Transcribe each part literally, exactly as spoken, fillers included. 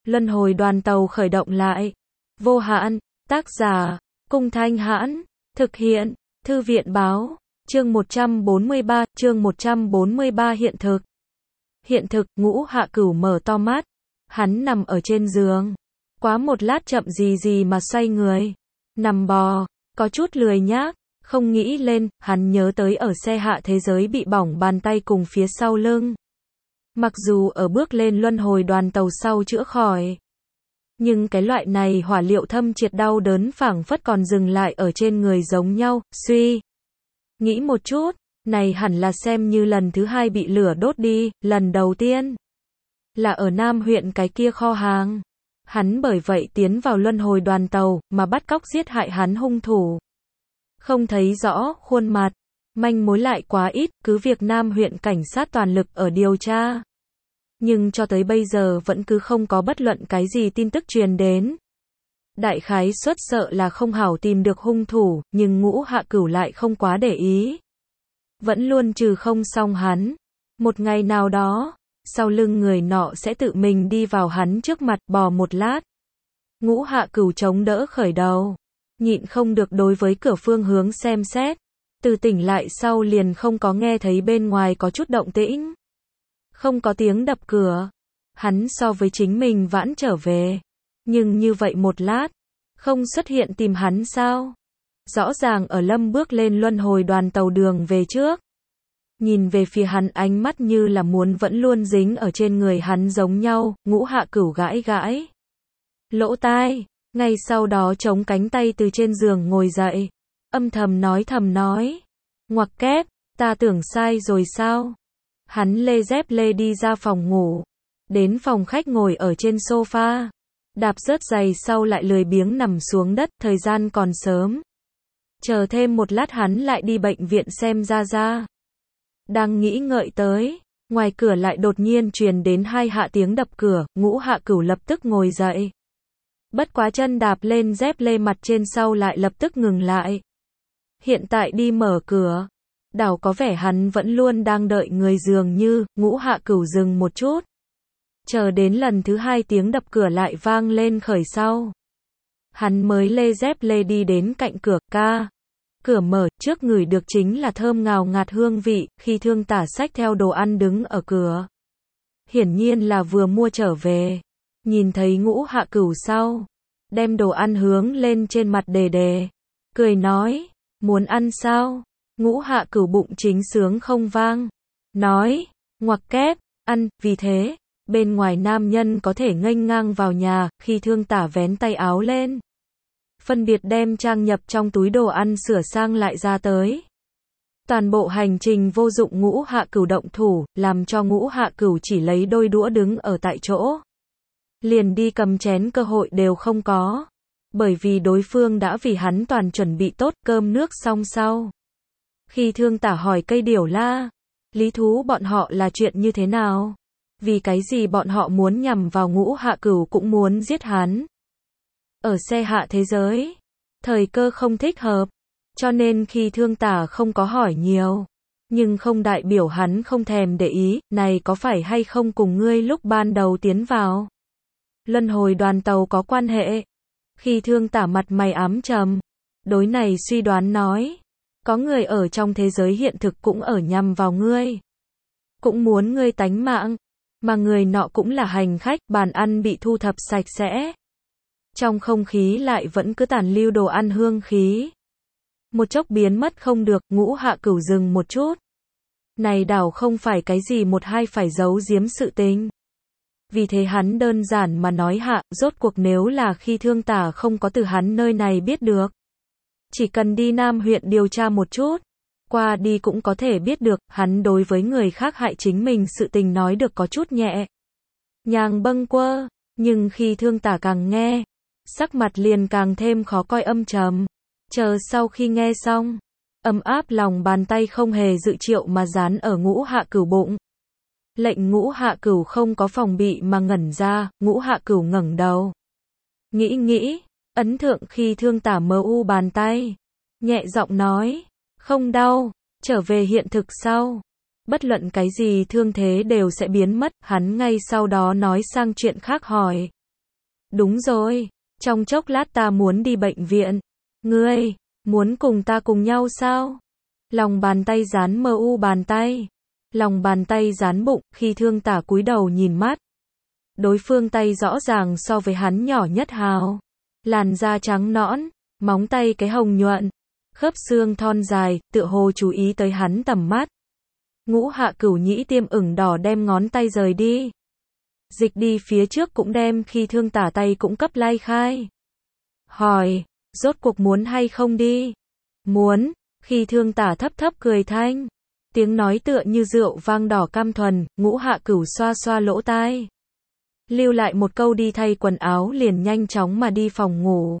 Luân hồi đoàn tàu khởi động lại. Vô hạn, tác giả, Cung Thanh Hãn, thực hiện, Thư viện Báo, chương một trăm bốn mươi ba, chương một trăm bốn mươi ba hiện thực. Hiện thực, Ngũ Hạ Cửu mở to mắt, hắn nằm ở trên giường. Quá một lát chậm gì gì mà xoay người, nằm bò, có chút lười nhác, không nghĩ lên, hắn nhớ tới ở xe hạ thế giới bị bỏng bàn tay cùng phía sau lưng. Mặc dù ở bước lên luân hồi đoàn tàu sau chữa khỏi, nhưng cái loại này hỏa liệu thâm triệt đau đớn phảng phất còn dừng lại ở trên người giống nhau, suy. Nghĩ một chút, này hẳn là xem như lần thứ hai bị lửa đốt đi, lần đầu tiên là ở Nam huyện cái kia kho hàng. Hắn bởi vậy tiến vào luân hồi đoàn tàu, mà bắt cóc giết hại hắn hung thủ. Không thấy rõ khuôn mặt, manh mối lại quá ít, cứ việc Nam huyện cảnh sát toàn lực ở điều tra. Nhưng cho tới bây giờ vẫn cứ không có bất luận cái gì tin tức truyền đến. Đại khái suất sợ là không hảo tìm được hung thủ, nhưng Ngũ Hạ Cửu lại không quá để ý. Vẫn luôn trừ không xong hắn. Một ngày nào đó, sau lưng người nọ sẽ tự mình đi vào hắn trước mặt, bò một lát. Ngũ Hạ Cửu chống đỡ khởi đầu, nhịn không được đối với cửa phương hướng xem xét. Từ tỉnh lại sau liền không có nghe thấy bên ngoài có chút động tĩnh. Không có tiếng đập cửa. Hắn so với chính mình vãn trở về. Nhưng như vậy một lát, không xuất hiện tìm hắn sao? Rõ ràng ở Lâm bước lên luân hồi đoàn tàu đường về trước. Nhìn về phía hắn ánh mắt như là muốn vẫn luôn dính ở trên người hắn giống nhau, Ngũ Hạ Cửu gãi gãi lỗ tai, ngay sau đó chống cánh tay từ trên giường ngồi dậy, âm thầm nói thầm nói, ngoặc kép, ta tưởng sai rồi sao? Hắn lê dép lê đi ra phòng ngủ, đến phòng khách ngồi ở trên sofa, đạp rớt giày sau lại lười biếng nằm xuống đất, thời gian còn sớm. Chờ thêm một lát hắn lại đi bệnh viện xem ra ra. Đang nghĩ ngợi tới, ngoài cửa lại đột nhiên truyền đến hai hạ tiếng đập cửa, Ngũ Hạ Cửu lập tức ngồi dậy. Bất quá chân đạp lên dép lê mặt trên sau lại lập tức ngừng lại. Hiện tại đi mở cửa, đảo có vẻ hắn vẫn luôn đang đợi người dường như, Ngũ Hạ Cửu dừng một chút. Chờ đến lần thứ hai tiếng đập cửa lại vang lên khởi sau. Hắn mới lê dép lê đi đến cạnh cửa, ca. Cửa mở, trước ngửi được chính là thơm ngào ngạt hương vị, khi Thương Tả xách theo đồ ăn đứng ở cửa. Hiển nhiên là vừa mua trở về. Nhìn thấy Ngũ Hạ Cửu sau, đem đồ ăn hướng lên trên mặt đề đề. Cười nói, muốn ăn sao? Ngũ Hạ Cửu bụng chính sướng không vang. Nói, ngoặc kép, ăn, vì thế, bên ngoài nam nhân có thể nghênh ngang vào nhà, khi Thương Tả vén tay áo lên. Phân biệt đem trang nhập trong túi đồ ăn sửa sang lại ra tới. Toàn bộ hành trình vô dụng Ngũ Hạ Cửu động thủ, làm cho Ngũ Hạ Cửu chỉ lấy đôi đũa đứng ở tại chỗ. Liền đi cầm chén cơ hội đều không có. Bởi vì đối phương đã vì hắn toàn chuẩn bị tốt cơm nước xong sau. Khi Thương Tả hỏi cây điểu la, lý thú bọn họ là chuyện như thế nào? Vì cái gì bọn họ muốn nhằm vào Ngũ Hạ Cửu cũng muốn giết hắn? Ở xe hạ thế giới, thời cơ không thích hợp, cho nên khi Thương Tả không có hỏi nhiều, nhưng không đại biểu hắn không thèm để ý, này có phải hay không cùng ngươi lúc ban đầu tiến vào luân hồi đoàn tàu có quan hệ? Khi Thương Tả mặt mày ám trầm, đối này suy đoán nói, có người ở trong thế giới hiện thực cũng ở nhằm vào ngươi, cũng muốn ngươi tánh mạng, mà người nọ cũng là hành khách, bàn ăn bị thu thập sạch sẽ. Trong không khí lại vẫn cứ tàn lưu đồ ăn hương khí. Một chốc biến mất không được, Ngũ Hạ Cửu dừng một chút. Này đảo không phải cái gì một hai phải giấu giếm sự tình. Vì thế hắn đơn giản mà nói hạ, rốt cuộc nếu là khi Thương Tả không có từ hắn nơi này biết được. Chỉ cần đi Nam huyện điều tra một chút, qua đi cũng có thể biết được, hắn đối với người khác hại chính mình sự tình nói được có chút nhẹ nhàng bâng quơ, nhưng khi Thương Tả càng nghe, sắc mặt liền càng thêm khó coi âm trầm. Chờ sau khi nghe xong, ấm áp lòng bàn tay không hề dự triệu mà dán ở Ngũ Hạ Cửu bụng. Lệnh Ngũ Hạ Cửu không có phòng bị mà ngẩn ra, Ngũ Hạ Cửu ngẩng đầu. Nghĩ nghĩ, ấn thượng khi Thương Tả mờ u bàn tay. Nhẹ giọng nói, không đau, trở về hiện thực sau. Bất luận cái gì thương thế đều sẽ biến mất, hắn ngay sau đó nói sang chuyện khác hỏi. Đúng rồi, trong chốc lát ta muốn đi bệnh viện. Ngươi, muốn cùng ta cùng nhau sao? Lòng bàn tay dán mờ u bàn tay. Lòng bàn tay dán bụng, khi Thương Tả cúi đầu nhìn mắt. Đối phương tay rõ ràng so với hắn nhỏ nhất hào. Làn da trắng nõn, móng tay cái hồng nhuận, khớp xương thon dài, tựa hồ chú ý tới hắn tầm mắt. Ngũ Hạ Cửu Nhĩ tiêm ửng đỏ đem ngón tay rời đi. Dịch đi phía trước cũng đem khi Thương Tả tay cũng cấp lay khai. Hỏi, rốt cuộc muốn hay không đi? Muốn, khi Thương Tả thấp thấp cười thanh. Tiếng nói tựa như rượu vang đỏ cam thuần, Ngũ Hạ Cửu xoa xoa lỗ tai. Lưu lại một câu đi thay quần áo liền nhanh chóng mà đi phòng ngủ.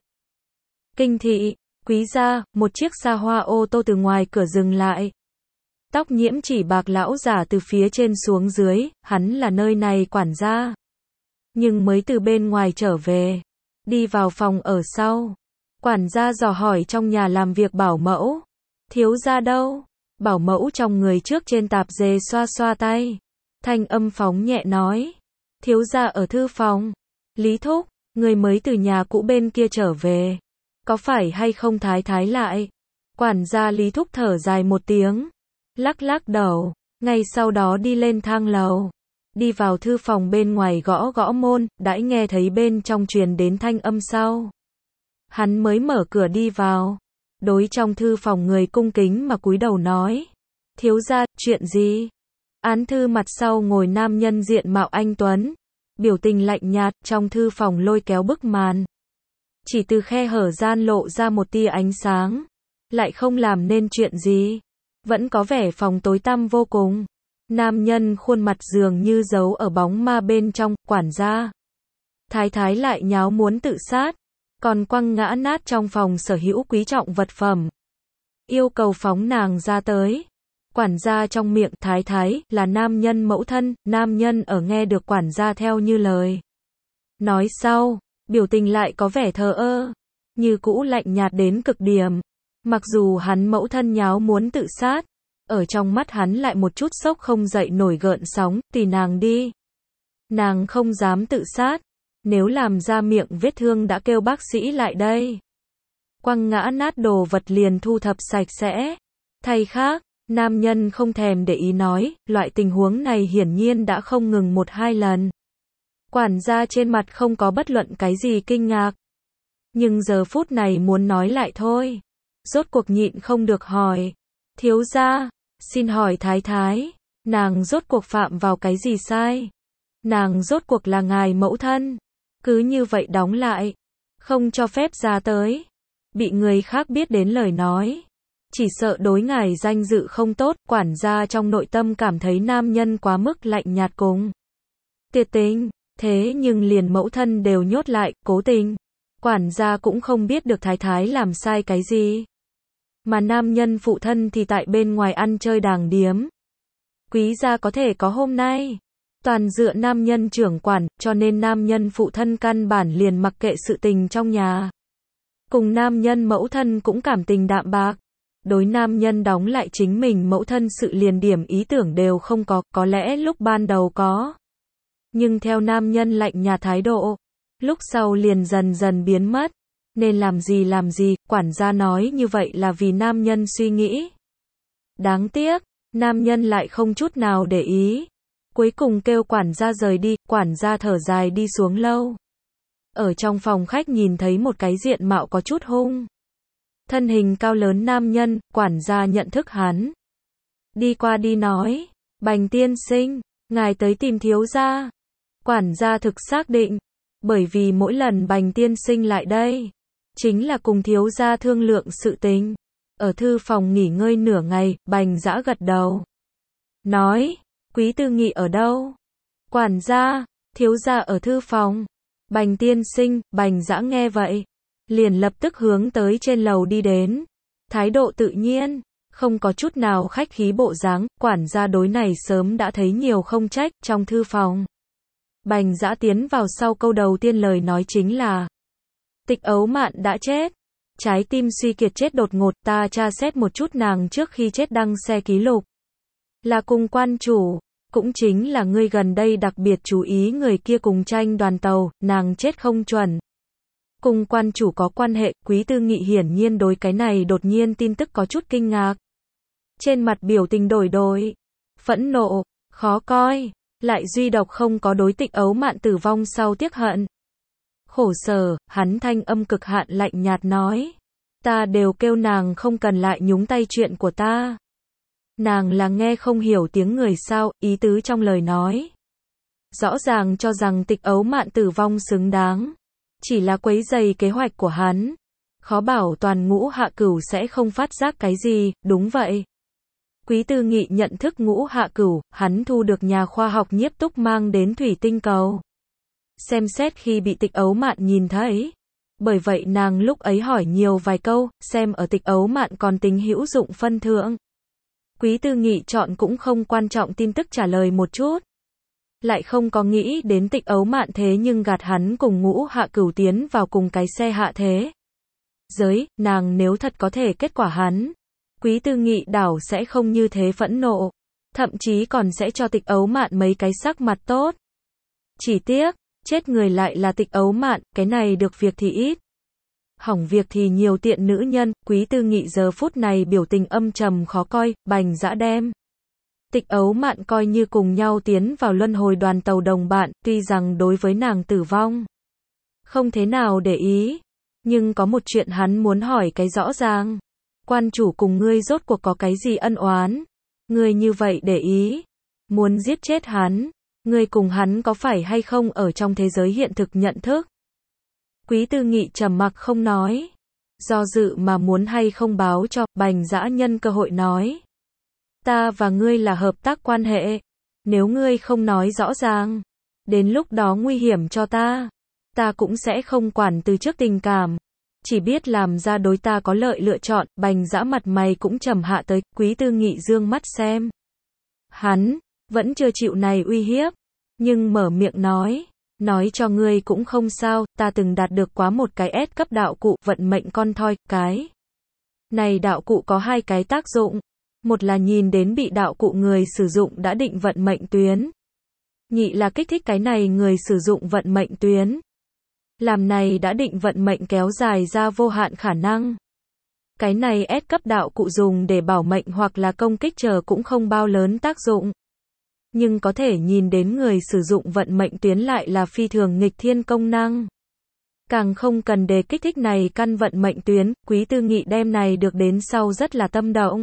Kinh thị, quý gia, một chiếc xa hoa ô tô từ ngoài cửa dừng lại. Tóc nhiễm chỉ bạc lão giả từ phía trên xuống dưới, hắn là nơi này quản gia. Nhưng mới từ bên ngoài trở về, đi vào phòng ở sau. Quản gia dò hỏi trong nhà làm việc bảo mẫu. Thiếu gia đâu? Bảo mẫu trong người trước trên tạp dề xoa xoa tay. Thanh âm phóng nhẹ nói. Thiếu gia ở thư phòng. Lý thúc, người mới từ nhà cũ bên kia trở về. Có phải hay không thái thái lại? Quản gia Lý thúc thở dài một tiếng. Lắc lắc đầu, ngay sau đó đi lên thang lầu. Đi vào thư phòng bên ngoài gõ gõ môn, đãi nghe thấy bên trong truyền đến thanh âm sau. Hắn mới mở cửa đi vào. Đối trong thư phòng người cung kính mà cúi đầu nói. Thiếu gia, chuyện gì? Án thư mặt sau ngồi nam nhân diện mạo anh tuấn. Biểu tình lạnh nhạt, trong thư phòng lôi kéo bức màn. Chỉ từ khe hở gian lộ ra một tia ánh sáng. Lại không làm nên chuyện gì. Vẫn có vẻ phòng tối tăm vô cùng. Nam nhân khuôn mặt dường như giấu ở bóng ma bên trong, quản gia. Thái thái lại nháo muốn tự sát. Còn quăng ngã nát trong phòng sở hữu quý trọng vật phẩm. Yêu cầu phóng nàng ra tới. Quản gia trong miệng thái thái là nam nhân mẫu thân, nam nhân ở nghe được quản gia theo như lời. Nói sau, biểu tình lại có vẻ thờ ơ. Như cũ lạnh nhạt đến cực điểm. Mặc dù hắn mẫu thân nháo muốn tự sát. Ở trong mắt hắn lại một chút sốc không dậy nổi gợn sóng, tùy nàng đi. Nàng không dám tự sát. Nếu làm ra miệng vết thương đã kêu bác sĩ lại đây. Quăng ngã nát đồ vật liền thu thập sạch sẽ. Thay khác, nam nhân không thèm để ý nói, loại tình huống này hiển nhiên đã không ngừng một hai lần. Quản gia trên mặt không có bất luận cái gì kinh ngạc. Nhưng giờ phút này muốn nói lại thôi. Rốt cuộc nhịn không được hỏi. Thiếu gia, xin hỏi thái thái, nàng rốt cuộc phạm vào cái gì sai? Nàng rốt cuộc là ngài mẫu thân. Cứ như vậy đóng lại. Không cho phép ra tới. Bị người khác biết đến lời nói. Chỉ sợ đối ngài danh dự không tốt. Quản gia trong nội tâm cảm thấy nam nhân quá mức lạnh nhạt cùng tuyệt tình. Thế nhưng liền mẫu thân đều nhốt lại, cố tình. Quản gia cũng không biết được thái thái làm sai cái gì. Mà nam nhân phụ thân thì tại bên ngoài ăn chơi đàng điếm. Quý gia có thể có hôm nay. Toàn dựa nam nhân trưởng quản, cho nên nam nhân phụ thân căn bản liền mặc kệ sự tình trong nhà. Cùng nam nhân mẫu thân cũng cảm tình đạm bạc. Đối nam nhân đóng lại chính mình mẫu thân sự liền điểm ý tưởng đều không có, có lẽ lúc ban đầu có. Nhưng theo nam nhân lạnh nhạt thái độ, lúc sau liền dần dần biến mất. Nên làm gì làm gì, quản gia nói như vậy là vì nam nhân suy nghĩ. Đáng tiếc, nam nhân lại không chút nào để ý. Cuối cùng kêu quản gia rời đi, quản gia thở dài đi xuống lâu. Ở trong phòng khách nhìn thấy một cái diện mạo có chút hung. Thân hình cao lớn nam nhân, quản gia nhận thức hắn. Đi qua đi nói, Bành tiên sinh, ngài tới tìm thiếu gia. Quản gia thực xác định, bởi vì mỗi lần Bành tiên sinh lại đây, chính là cùng thiếu gia thương lượng sự tình. Ở thư phòng nghỉ ngơi nửa ngày, Bành Dã gật đầu. Nói, Quý Tư Nghị ở đâu? Quản gia, thiếu gia ở thư phòng. Bành tiên sinh, Bành Dã nghe vậy, liền lập tức hướng tới trên lầu đi đến. Thái độ tự nhiên, không có chút nào khách khí bộ dáng, quản gia đối này sớm đã thấy nhiều không trách, trong thư phòng. Bành Dã tiến vào sau câu đầu tiên lời nói chính là Tịch Ấu Mạn đã chết. Trái tim suy kiệt chết đột ngột, ta tra xét một chút nàng trước khi chết đăng xe ký lục. Là cùng quan chủ, Cũng chính là ngươi gần đây đặc biệt chú ý người kia cùng tranh đoàn tàu, nàng chết không chuẩn. Cùng quan chủ có quan hệ, Quý Tư Nghị hiển nhiên đối cái này đột nhiên tin tức có chút kinh ngạc. Trên mặt biểu tình đổi đổi, phẫn nộ, khó coi, lại duy độc không có đối Tịch Ấu Mạn tử vong sau tiếc hận. Khổ sở, hắn thanh âm cực hạn lạnh nhạt nói. Ta đều kêu nàng không cần lại nhúng tay chuyện của ta. Nàng là nghe không hiểu tiếng người sao, ý tứ trong lời nói. Rõ ràng cho rằng Tịch Ấu Mạn tử vong xứng đáng. Chỉ là quấy rầy kế hoạch của hắn. Khó bảo toàn Ngũ Hạ Cửu sẽ không phát giác cái gì, đúng vậy. Quý Tư Nghị nhận thức Ngũ Hạ Cửu, hắn thu được nhà khoa học Nhiếp Túc mang đến thủy tinh cầu. Xem xét khi bị Tịch Ấu Mạn nhìn thấy. Bởi vậy nàng lúc ấy hỏi nhiều vài câu, xem ở Tịch Ấu Mạn còn tính hữu dụng phân thượng. Quý Tư Nghị chọn cũng không quan trọng tin tức trả lời một chút. Lại không có nghĩ đến Tịch Ấu Mạn thế nhưng gạt hắn cùng Ngũ Hạ Cửu tiến vào cùng cái xe hạ thế. Giới, nàng nếu thật có thể kết quả hắn. Quý Tư Nghị đảo sẽ không như thế phẫn nộ. Thậm chí còn sẽ cho Tịch Ấu Mạn mấy cái sắc mặt tốt. Chỉ tiếc, chết người lại là Tịch Ấu Mạn, cái này được việc thì ít. Hỏng việc thì nhiều tiện nữ nhân, Quý Tư Nghị giờ phút này biểu tình âm trầm khó coi, Bành Dã đem. Tịch Ấu Mạn coi như cùng nhau tiến vào luân hồi đoàn tàu đồng bạn, tuy rằng đối với nàng tử vong không thế nào để ý, nhưng có một chuyện hắn muốn hỏi cái rõ ràng. Quan chủ cùng ngươi rốt cuộc có cái gì ân oán? Ngươi như vậy để ý, muốn giết chết hắn, ngươi cùng hắn có phải hay không ở trong thế giới hiện thực nhận thức? Quý Tư Nghị trầm mặc không nói, do dự mà muốn hay không báo cho. Bành Dã nhân cơ hội nói. Ta và ngươi là hợp tác quan hệ, nếu ngươi không nói rõ ràng, đến lúc đó nguy hiểm cho ta, ta cũng sẽ không quản từ trước tình cảm, chỉ biết làm ra đối ta có lợi lựa chọn. Bành Dã mặt mày cũng trầm hạ tới, Quý Tư Nghị dương mắt xem. Hắn, vẫn chưa chịu này uy hiếp, nhưng mở miệng nói, nói cho ngươi cũng không sao, ta từng đạt được quá một cái S cấp đạo cụ, vận mệnh con thoi, cái này đạo cụ có hai cái tác dụng. Một là nhìn đến bị đạo cụ người sử dụng đã định vận mệnh tuyến. Nhị là kích thích cái này người sử dụng vận mệnh tuyến. Làm này đã định vận mệnh kéo dài ra vô hạn khả năng. Cái này S cấp đạo cụ dùng để bảo mệnh hoặc là công kích chờ cũng không bao lớn tác dụng. Nhưng có thể nhìn đến người sử dụng vận mệnh tuyến lại là phi thường nghịch thiên công năng. Càng không cần để kích thích này căn vận mệnh tuyến, Quý Tư Nghị đem này được đến sau rất là tâm động.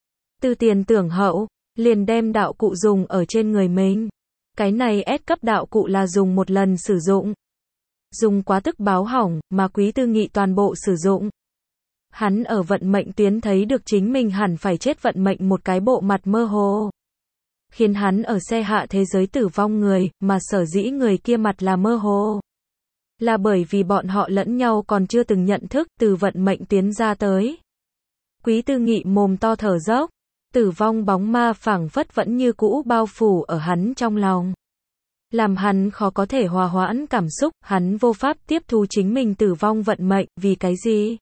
Từ tiền tưởng hậu, liền đem đạo cụ dùng ở trên người mình. Cái này S cấp đạo cụ là dùng một lần sử dụng. Dùng quá tức báo hỏng, mà Quý Tư Nghị toàn bộ sử dụng. Hắn ở vận mệnh tuyến thấy được chính mình hẳn phải chết vận mệnh một cái bộ mặt mơ hồ. Khiến hắn ở xe hạ thế giới tử vong người, mà sở dĩ người kia mặt là mơ hồ. Là bởi vì bọn họ lẫn nhau còn chưa từng nhận thức từ vận mệnh tuyến ra tới. Quý Tư Nghị mồm to thở dốc. Tử vong bóng ma phảng phất vẫn như cũ bao phủ ở hắn trong lòng. Làm hắn khó có thể hòa hoãn cảm xúc, hắn vô pháp tiếp thu chính mình tử vong vận mệnh, vì cái gì?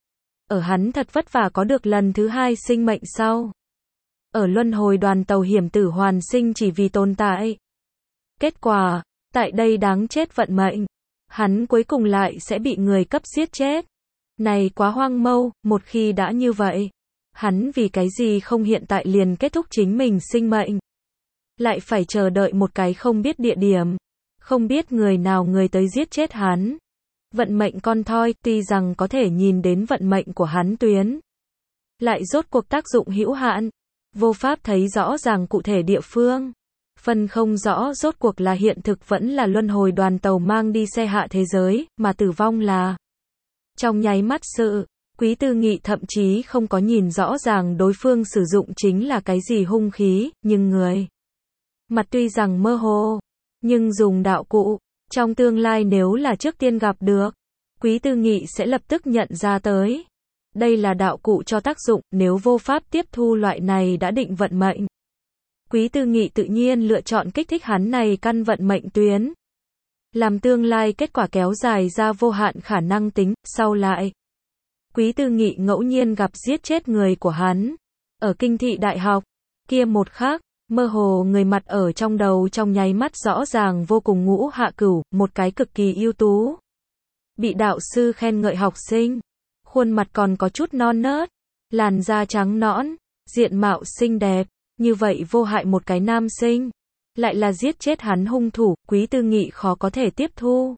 Ở hắn thật vất vả có được lần thứ hai sinh mệnh sau. Ở luân hồi đoàn tàu hiểm tử hoàn sinh chỉ vì tồn tại. Kết quả, tại đây đáng chết vận mệnh. Hắn cuối cùng lại sẽ bị người cấp giết chết. Này quá hoang mâu, một khi đã như vậy. Hắn vì cái gì không hiện tại liền kết thúc chính mình sinh mệnh. Lại phải chờ đợi một cái không biết địa điểm. Không biết người nào người tới giết chết hắn. Vận mệnh con thoi, tuy rằng có thể nhìn đến vận mệnh của hắn tuyến. Lại rốt cuộc tác dụng hữu hạn. Vô pháp thấy rõ ràng cụ thể địa phương. Phân không rõ rốt cuộc là hiện thực vẫn là luân hồi đoàn tàu mang đi xe hạ thế giới, mà tử vong là trong nháy mắt sự. Quý Tư Nghị thậm chí không có nhìn rõ ràng đối phương sử dụng chính là cái gì hung khí, nhưng người mặt tuy rằng mơ hồ, nhưng dùng đạo cụ, trong tương lai nếu là trước tiên gặp được, Quý Tư Nghị sẽ lập tức nhận ra tới. Đây là đạo cụ cho tác dụng, nếu vô pháp tiếp thu loại này đã định vận mệnh. Quý Tư Nghị tự nhiên lựa chọn kích thích hắn này căn vận mệnh tuyến. Làm tương lai kết quả kéo dài ra vô hạn khả năng tính, sau lại. Quý Tư Nghị ngẫu nhiên gặp giết chết người của hắn. Ở kinh thị đại học, kia một khắc, Mơ hồ người mặt ở trong đầu trong nháy mắt rõ ràng vô cùng Ngũ Hạ Cửu, một cái cực kỳ ưu tú. Bị đạo sư khen ngợi học sinh, khuôn mặt còn có chút non nớt, làn da trắng nõn, diện mạo xinh đẹp, như vậy vô hại một cái nam sinh, lại là giết chết hắn hung thủ, Quý Tư Nghị khó có thể tiếp thu.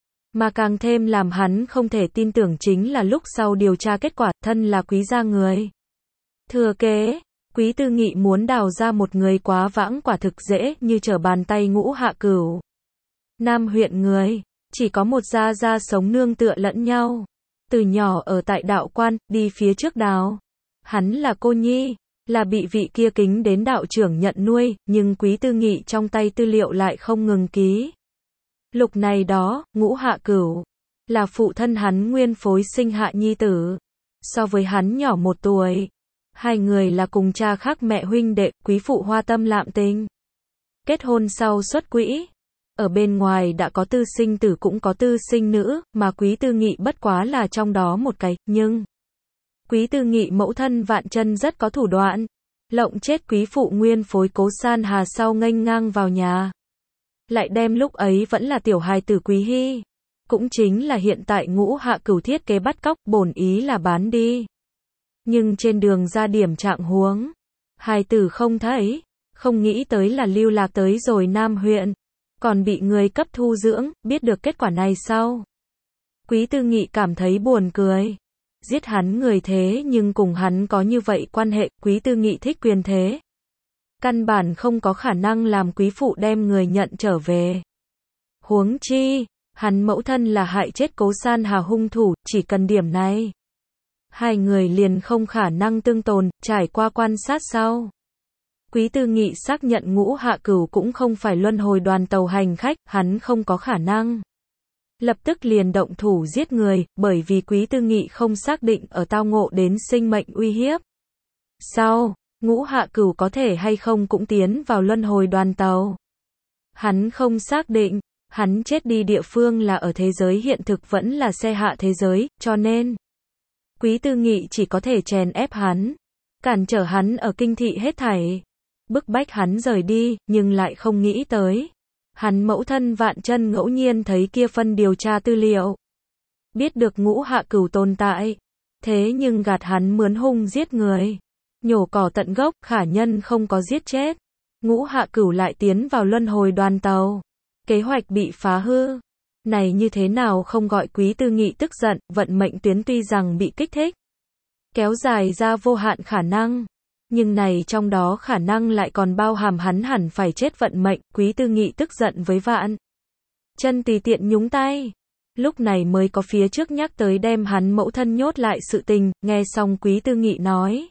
Mà càng thêm làm hắn không thể tin tưởng chính là lúc sau điều tra kết quả, thân là Quý gia người thừa kế, Quý Tư Nghị muốn đào ra một người quá vãng quả thực dễ như trở bàn tay Ngũ Hạ Cửu. Nam huyện người, chỉ có một gia gia sống nương tựa lẫn nhau. Từ nhỏ ở tại đạo quan, đi phía trước đào. Hắn là cô nhi, là bị vị kia kính đến đạo trưởng nhận nuôi, nhưng Quý Tư Nghị trong tay tư liệu lại không ngừng ký. Lục này đó, Ngũ Hạ Cửu, là phụ thân hắn nguyên phối sinh hạ nhi tử. So với hắn nhỏ một tuổi. Hai người là cùng cha khác mẹ huynh đệ, quý phụ hoa tâm lạm tình. Kết hôn sau xuất quỹ. Ở bên ngoài đã có tư sinh tử cũng có tư sinh nữ, mà Quý Tư Nghị bất quá là trong đó một cái, nhưng Quý Tư Nghị mẫu thân Vạn Chân rất có thủ đoạn. Lộng chết quý phụ nguyên phối Cố San Hà sau nghênh ngang vào nhà. Lại đem lúc ấy vẫn là tiểu hài tử Quý Hy. Cũng chính là hiện tại Ngũ Hạ Cửu thiết kế bắt cóc, bổn ý là bán đi. Nhưng trên đường ra điểm trạng huống, hài tử không thấy, không nghĩ tới là lưu lạc tới rồi Nam huyện, còn bị người cấp thu dưỡng, biết được kết quả này sau. Quý Tư Nghị cảm thấy buồn cười. Giết hắn người thế nhưng cùng hắn có như vậy quan hệ, Quý Tư Nghị thích quyền thế. Căn bản không có khả năng làm quý phụ đem người nhận trở về. Huống chi, hắn mẫu thân là hại chết Cố San Hà hung thủ, chỉ cần điểm này. Hai người liền không khả năng tương tồn, trải qua quan sát sau. Quý Tư Nghị xác nhận Ngũ Hạ Cửu cũng không phải luân hồi đoàn tàu hành khách, hắn không có khả năng. Lập tức liền động thủ giết người, bởi vì Quý Tư Nghị không xác định ở tao ngộ đến sinh mệnh uy hiếp. Sau, Ngũ Hạ Cửu có thể hay không cũng tiến vào luân hồi đoàn tàu. Hắn không xác định, hắn chết đi địa phương là ở thế giới hiện thực vẫn là xe hạ thế giới, cho nên Quý Tư Nghị chỉ có thể chèn ép hắn, cản trở hắn ở kinh thị hết thảy, bức bách hắn rời đi, nhưng lại không nghĩ tới. Hắn mẫu thân Vạn Chân ngẫu nhiên thấy kia phân điều tra tư liệu. Biết được Ngũ Hạ Cửu tồn tại. Thế nhưng gạt hắn mướn hung giết người. Nhổ cỏ tận gốc, khả nhân không có giết chết. Ngũ Hạ Cửu lại tiến vào luân hồi đoàn tàu. Kế hoạch bị phá hư. Này như thế nào không gọi Quý Tư Nghị tức giận, vận mệnh tuyến tuy rằng bị kích thích. Kéo dài ra vô hạn khả năng. Nhưng này trong đó khả năng lại còn bao hàm hắn hẳn phải chết vận mệnh, Quý Tư Nghị tức giận với Vạn Chân tùy tiện nhúng tay. Lúc này mới có phía trước nhắc tới đem hắn mẫu thân nhốt lại sự tình, nghe xong Quý Tư Nghị nói.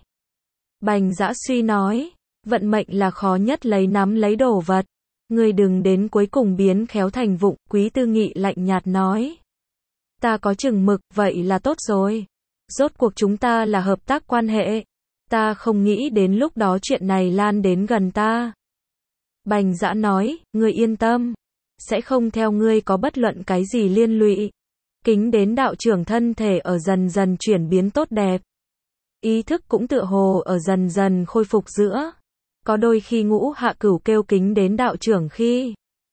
Bành Dã Suy nói, vận mệnh là khó nhất lấy nắm lấy đồ vật. Ngươi đừng đến cuối cùng biến khéo thành vụng, Quý Tư Nghị lạnh nhạt nói. Ta có chừng mực, vậy là tốt rồi. Rốt cuộc chúng ta là hợp tác quan hệ. Ta không nghĩ đến lúc đó chuyện này lan đến gần ta. Bành Dã nói, ngươi yên tâm. Sẽ không theo ngươi có bất luận cái gì liên lụy. Kính đến đạo trưởng thân thể ở dần dần chuyển biến tốt đẹp. Ý thức cũng tựa hồ ở dần dần khôi phục giữa. Có đôi khi Ngũ Hạ Cửu kêu kính đến đạo trưởng khi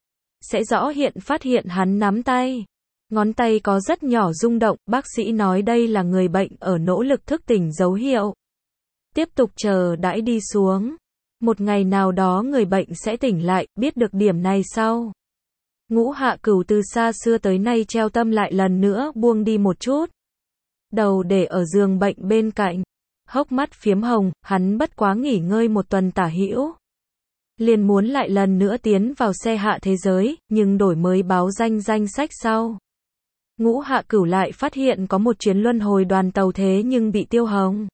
sẽ rõ hiện phát hiện hắn nắm tay. Ngón tay có rất nhỏ rung động, bác sĩ nói đây là người bệnh ở nỗ lực thức tỉnh dấu hiệu. Tiếp tục chờ đãi đi xuống. Một ngày nào đó người bệnh sẽ tỉnh lại, biết được điểm này sau. Ngũ Hạ Cửu từ xa xưa tới nay treo tâm lại lần nữa buông đi một chút. Đầu để ở giường bệnh bên cạnh. Hốc mắt phiếm hồng, hắn bất quá nghỉ ngơi một tuần tả hữu. Liền muốn lại lần nữa tiến vào xe hạ thế giới, nhưng đổi mới báo danh danh sách sau. Ngũ Hạ Cửu lại phát hiện có một chuyến luân hồi đoàn tàu thế nhưng bị tiêu hồng.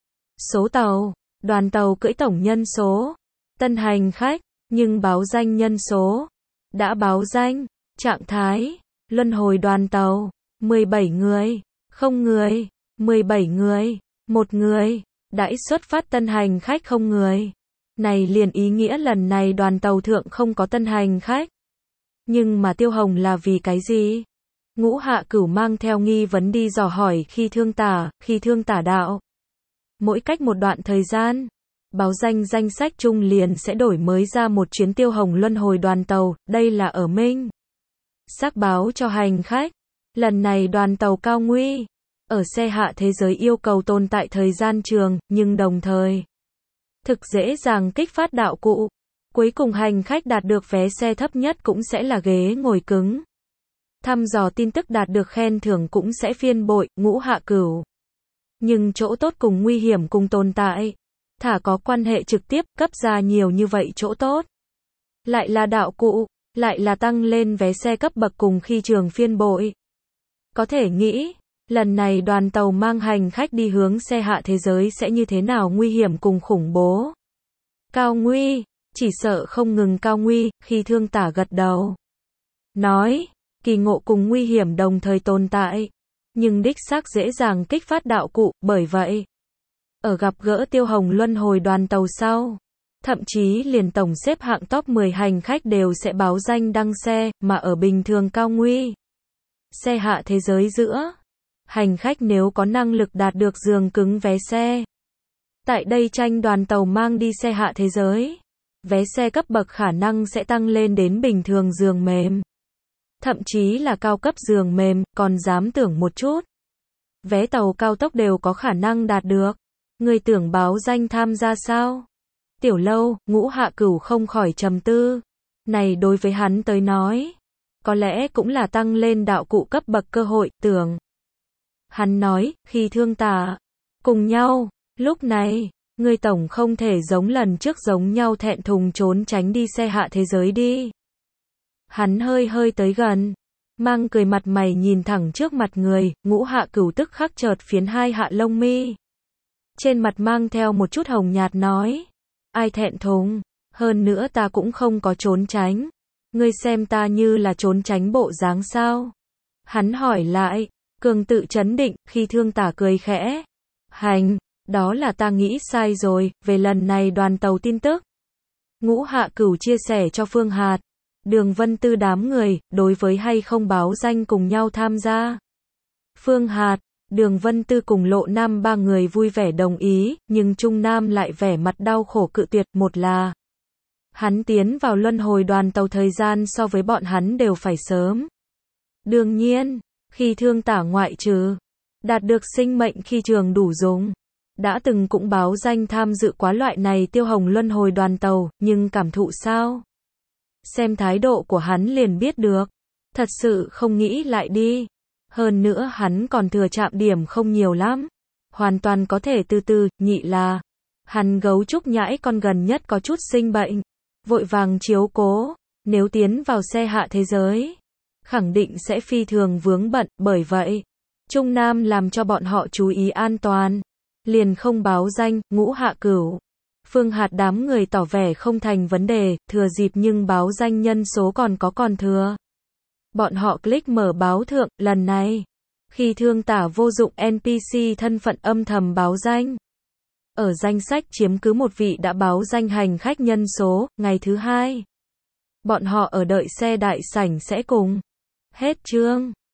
Số tàu, đoàn tàu cưỡi tổng nhân số, tân hành khách, nhưng báo danh nhân số, đã báo danh, trạng thái, luân hồi đoàn tàu, mười bảy người, không người, mười bảy người, một người, đãi xuất phát tân hành khách không người. Này liền ý nghĩa lần này đoàn tàu thượng không có tân hành khách. Nhưng mà tiêu hồng là vì cái gì? Ngũ Hạ Cửu mang theo nghi vấn đi dò hỏi khi thương tả, khi thương tả đạo. Mỗi cách một đoạn thời gian, báo danh danh sách chung liền sẽ đổi mới ra một chuyến tiêu hồng luân hồi đoàn tàu, đây là ở Minh xác báo cho hành khách. Lần này đoàn tàu Cao Nguy ở xe hạ thế giới yêu cầu tồn tại thời gian trường, nhưng đồng thời thực dễ dàng kích phát đạo cụ. Cuối cùng hành khách đạt được vé xe thấp nhất cũng sẽ là ghế ngồi cứng. Thăm dò tin tức đạt được khen thưởng cũng sẽ phiên bội, ngũ hạ cửu. Nhưng chỗ tốt cùng nguy hiểm cùng tồn tại. Thả có quan hệ trực tiếp, cấp ra nhiều như vậy chỗ tốt. Lại là đạo cụ, lại là tăng lên vé xe cấp bậc cùng khi trường phiên bội. Có thể nghĩ, lần này đoàn tàu mang hành khách đi hướng xe hạ thế giới sẽ như thế nào nguy hiểm cùng khủng bố. Cao Nguy, chỉ sợ không ngừng Cao Nguy, khi thương tả gật đầu. Nói, kỳ ngộ cùng nguy hiểm đồng thời tồn tại. Nhưng đích xác dễ dàng kích phát đạo cụ, bởi vậy. Ở gặp gỡ tiêu hồng luân hồi đoàn tàu sau. Thậm chí liền tổng xếp hạng top mười hành khách đều sẽ báo danh đăng xe, mà ở bình thường Cao Nguy. Xe hạ thế giới giữa. Hành khách nếu có năng lực đạt được giường cứng vé xe. Tại đây tranh đoàn tàu mang đi xe hạ thế giới. Vé xe cấp bậc khả năng sẽ tăng lên đến bình thường giường mềm. Thậm chí là cao cấp giường mềm, còn dám tưởng một chút. Vé tàu cao tốc đều có khả năng đạt được. Người tưởng báo danh tham gia sao? Tiểu Lâu, Ngũ Hạ Cửu không khỏi trầm tư. Này đối với hắn tới nói. Có lẽ cũng là tăng lên đạo cụ cấp bậc cơ hội, tưởng. Hắn nói, khi thương tả. Cùng nhau, lúc này. Người tổng không thể giống lần trước giống nhau thẹn thùng trốn tránh đi xe hạ thế giới đi. Hắn hơi hơi tới gần, mang cười mặt mày nhìn thẳng trước mặt người, Ngũ Hạ Cửu tức khắc chợt phiến hai hạ lông mi. Trên mặt mang theo một chút hồng nhạt nói, ai thẹn thùng, hơn nữa ta cũng không có trốn tránh. Ngươi xem ta như là trốn tránh bộ dáng sao? Hắn hỏi lại, cường tự trấn định, khi thương tả cười khẽ. Hành. Đó là ta nghĩ sai rồi, về lần này đoàn tàu tin tức. Ngũ Hạ Cửu chia sẻ cho Phương Hạt, Đường Vân Tư đám người, đối với hay không báo danh cùng nhau tham gia. Phương Hạt, Đường Vân Tư cùng Lộ Nam ba người vui vẻ đồng ý, nhưng Trung Nam lại vẻ mặt đau khổ cự tuyệt, một là hắn tiến vào luân hồi đoàn tàu thời gian so với bọn hắn đều phải sớm. Đương nhiên, khi thương tả ngoại trừ, đạt được sinh mệnh khi trường đủ dùng. Đã từng cũng báo danh tham dự quá loại này tiêu hồng luân hồi đoàn tàu, nhưng cảm thụ sao? Xem thái độ của hắn liền biết được. Thật sự không nghĩ lại đi. Hơn nữa hắn còn thừa chạm điểm không nhiều lắm. Hoàn toàn có thể từ từ, nhị là. Hắn gấu trúc nhãi con gần nhất có chút sinh bệnh. Vội vàng chiếu cố. Nếu tiến vào xe hạ thế giới. Khẳng định sẽ phi thường vướng bận, bởi vậy. Trung Nam làm cho bọn họ chú ý an toàn. Liền không báo danh, Ngũ Hạ Cửu. Phương Hạt đám người tỏ vẻ không thành vấn đề, thừa dịp nhưng báo danh nhân số còn có còn thừa. Bọn họ click mở báo thượng, lần này. Khi thương tả vô dụng en pê xê thân phận âm thầm báo danh. Ở danh sách chiếm cứ một vị đã báo danh hành khách nhân số, ngày thứ hai. Bọn họ ở đợi xe đại sảnh sẽ cùng. Hết chương.